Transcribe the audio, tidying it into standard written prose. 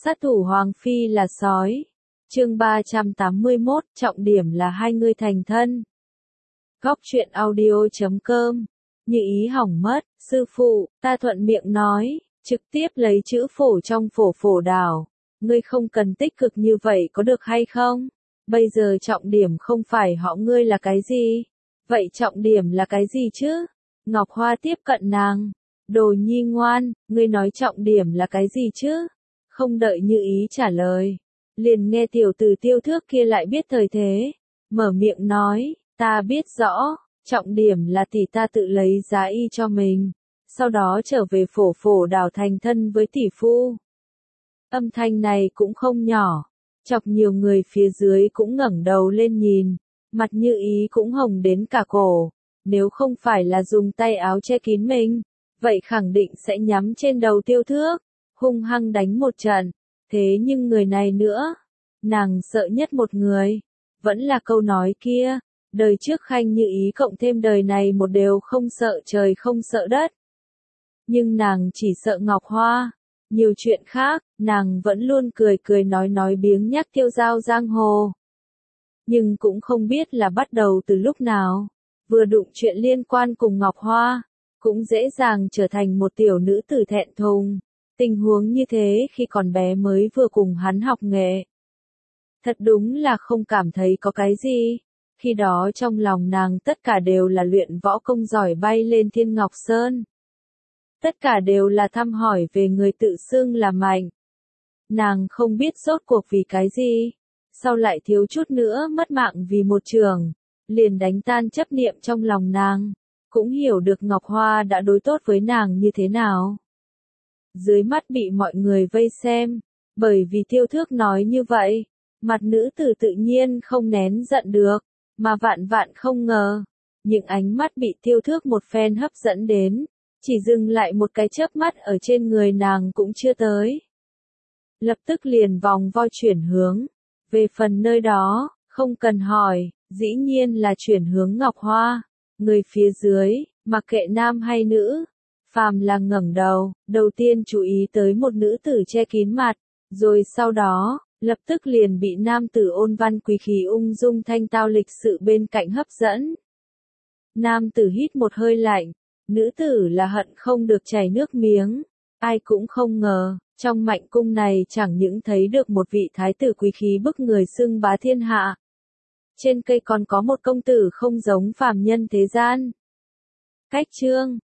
Sát thủ Hoàng Phi là sói. Chương 381, trọng điểm là hai người thành thân. Góc truyện audio.com. Như ý hỏng mất, sư phụ, ta thuận miệng nói, trực tiếp lấy chữ phổ trong phổ đảo. Ngươi không cần tích cực như vậy có được hay không? Bây giờ trọng điểm không phải họ ngươi là cái gì? Vậy trọng điểm là cái gì chứ? Ngọc Hoa tiếp cận nàng. Đồ nhi ngoan, ngươi nói trọng điểm là cái gì chứ? Không đợi Như ý trả lời. Liền nghe tiểu tử Tiêu Thước kia lại biết thời thế. Mở miệng nói, ta biết rõ, trọng điểm là tỷ ta tự lấy giá y cho mình. Sau đó trở về phổ đảo thành thân với tỷ phu. Âm thanh này cũng không nhỏ. Chọc nhiều người phía dưới cũng ngẩng đầu lên nhìn. Mặt Như ý cũng hồng đến cả cổ. Nếu không phải là dùng tay áo che kín mình, vậy khẳng định sẽ nhắm trên đầu Tiêu Thước, hung hăng đánh một trận. Thế nhưng người này nữa, nàng sợ nhất một người, vẫn là câu nói kia, đời trước Khanh Như ý cộng thêm đời này một đều không sợ trời không sợ đất. Nhưng nàng chỉ sợ Ngọc Hoa, nhiều chuyện khác, nàng vẫn luôn cười nói biếng nhắc tiêu giao giang hồ. Nhưng cũng không biết là bắt đầu từ lúc nào, vừa đụng chuyện liên quan cùng Ngọc Hoa, cũng dễ dàng trở thành một tiểu nữ tử thẹn thùng. Tình huống như thế khi còn bé mới vừa cùng hắn học nghệ. Thật đúng là không cảm thấy có cái gì. Khi đó trong lòng nàng tất cả đều là luyện võ công giỏi bay lên Thiên Ngọc Sơn. Tất cả đều là thăm hỏi về người tự xưng là mạnh. Nàng không biết rốt cuộc vì cái gì. Sau lại thiếu chút nữa mất mạng vì một trường. Liền đánh tan chấp niệm trong lòng nàng. Cũng hiểu được Ngọc Hoa đã đối tốt với nàng như thế nào. Dưới mắt bị mọi người vây xem, bởi vì Tiêu Thước nói như vậy, mặt nữ tử tự nhiên không nén giận được, mà vạn không ngờ, những ánh mắt bị Tiêu Thước một phen hấp dẫn đến, chỉ dừng lại một cái chớp mắt ở trên người nàng cũng chưa tới. Lập tức liền vòng vo chuyển hướng, về phần nơi đó, không cần hỏi, dĩ nhiên là chuyển hướng Ngọc Hoa, người phía dưới, mặc kệ nam hay nữ. Phàm là ngẩng đầu, đầu tiên chú ý tới một nữ tử che kín mặt, rồi sau đó, lập tức liền bị nam tử ôn văn quý khí ung dung thanh tao lịch sự bên cạnh hấp dẫn. Nam tử hít một hơi lạnh, nữ tử là hận không được chảy nước miếng, ai cũng không ngờ, trong mạnh cung này chẳng những thấy được một vị thái tử quý khí bức người xưng bá thiên hạ. Trên cây còn có một công tử không giống phàm nhân thế gian. Cách chương